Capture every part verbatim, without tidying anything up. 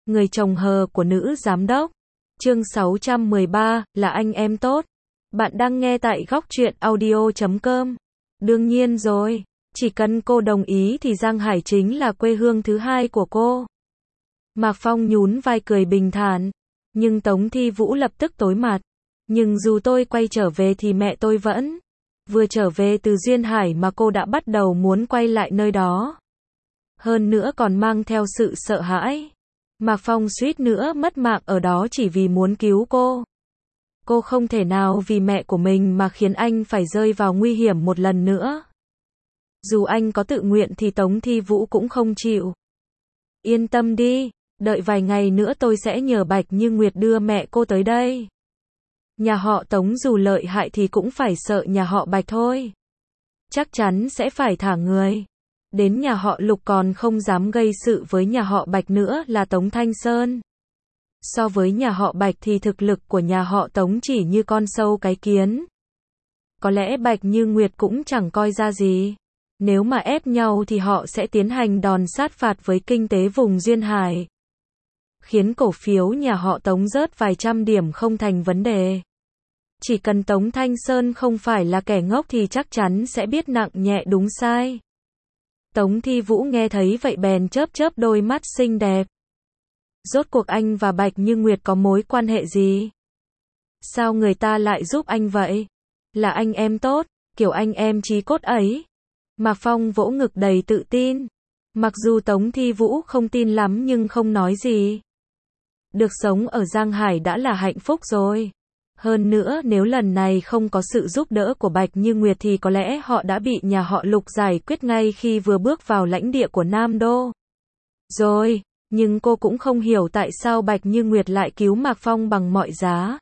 Người chồng hờ của nữ giám đốc. Chương sáu trăm mười ba, là anh em tốt. Bạn đang nghe tại góc truyện audio chấm com. Đương nhiên rồi, chỉ cần cô đồng ý thì Giang Hải chính là quê hương thứ hai của cô. Mạc Phong nhún vai cười bình thản, nhưng Tống Thi Vũ lập tức tối mặt. Nhưng dù tôi quay trở về thì mẹ tôi vẫn vừa trở về từ Duyên Hải mà cô đã bắt đầu muốn quay lại nơi đó. Hơn nữa còn mang theo sự sợ hãi. Mạc Phong suýt nữa mất mạng ở đó chỉ vì muốn cứu cô. Cô không thể nào vì mẹ của mình mà khiến anh phải rơi vào nguy hiểm một lần nữa. Dù anh có tự nguyện thì Tống Thi Vũ cũng không chịu. Yên tâm đi, đợi vài ngày nữa tôi sẽ nhờ Bạch Như Nguyệt đưa mẹ cô tới đây. Nhà họ Tống dù lợi hại thì cũng phải sợ nhà họ Bạch thôi. Chắc chắn sẽ phải thả người. Đến nhà họ Lục còn không dám gây sự với nhà họ Bạch nữa là Tống Thanh Sơn. So với nhà họ Bạch thì thực lực của nhà họ Tống chỉ như con sâu cái kiến. Có lẽ Bạch Như Nguyệt cũng chẳng coi ra gì. Nếu mà ép nhau thì họ sẽ tiến hành đòn sát phạt với kinh tế vùng Duyên Hải. Khiến cổ phiếu nhà họ Tống rớt vài trăm điểm không thành vấn đề. Chỉ cần Tống Thanh Sơn không phải là kẻ ngốc thì chắc chắn sẽ biết nặng nhẹ đúng sai. Tống Thi Vũ nghe thấy vậy bèn chớp chớp đôi mắt xinh đẹp. Rốt cuộc anh và Bạch Như Nguyệt có mối quan hệ gì? Sao người ta lại giúp anh vậy? Là anh em tốt, kiểu anh em chí cốt ấy. Mạc Phong vỗ ngực đầy tự tin. Mặc dù Tống Thi Vũ không tin lắm nhưng không nói gì. Được sống ở Giang Hải đã là hạnh phúc rồi. Hơn nữa nếu lần này không có sự giúp đỡ của Bạch Như Nguyệt thì có lẽ họ đã bị nhà họ Lục giải quyết ngay khi vừa bước vào lãnh địa của Nam Đô. Rồi, nhưng cô cũng không hiểu tại sao Bạch Như Nguyệt lại cứu Mạc Phong bằng mọi giá.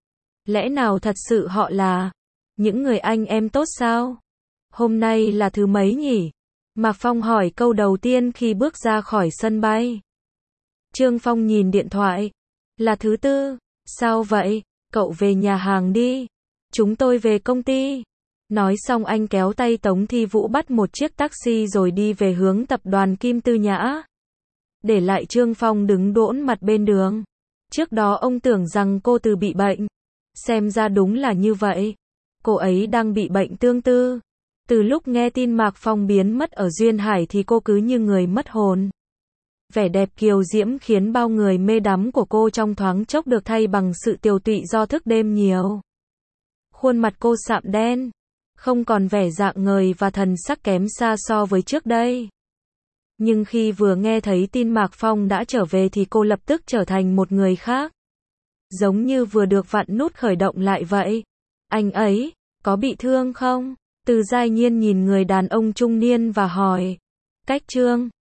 Lẽ nào thật sự họ là những người anh em tốt sao? Hôm nay là thứ mấy nhỉ? Mạc Phong hỏi câu đầu tiên khi bước ra khỏi sân bay. Trương Phong nhìn điện thoại. Là thứ tư. Sao vậy? Cậu về nhà hàng đi. Chúng tôi về công ty. Nói xong anh kéo tay Tống Thi Vũ bắt một chiếc taxi rồi đi về hướng tập đoàn Kim Tư Nhã. Để lại Trương Phong đứng đỗn mặt bên đường. Trước đó ông tưởng rằng cô từ bị bệnh. Xem ra đúng là như vậy. Cô ấy đang bị bệnh tương tư. Từ lúc nghe tin Mạc Phong biến mất ở Duyên Hải thì cô cứ như người mất hồn. Vẻ đẹp kiều diễm khiến bao người mê đắm của cô trong thoáng chốc được thay bằng sự tiều tụy do thức đêm nhiều. Khuôn mặt cô sạm đen, không còn vẻ rạng ngời và thần sắc kém xa so với trước đây. Nhưng khi vừa nghe thấy tin Mạc Phong đã trở về thì cô lập tức trở thành một người khác. Giống như vừa được vặn nút khởi động lại vậy. Anh ấy, có bị thương không? Từ Giai Nhiên nhìn người đàn ông trung niên và hỏi. Cách Trương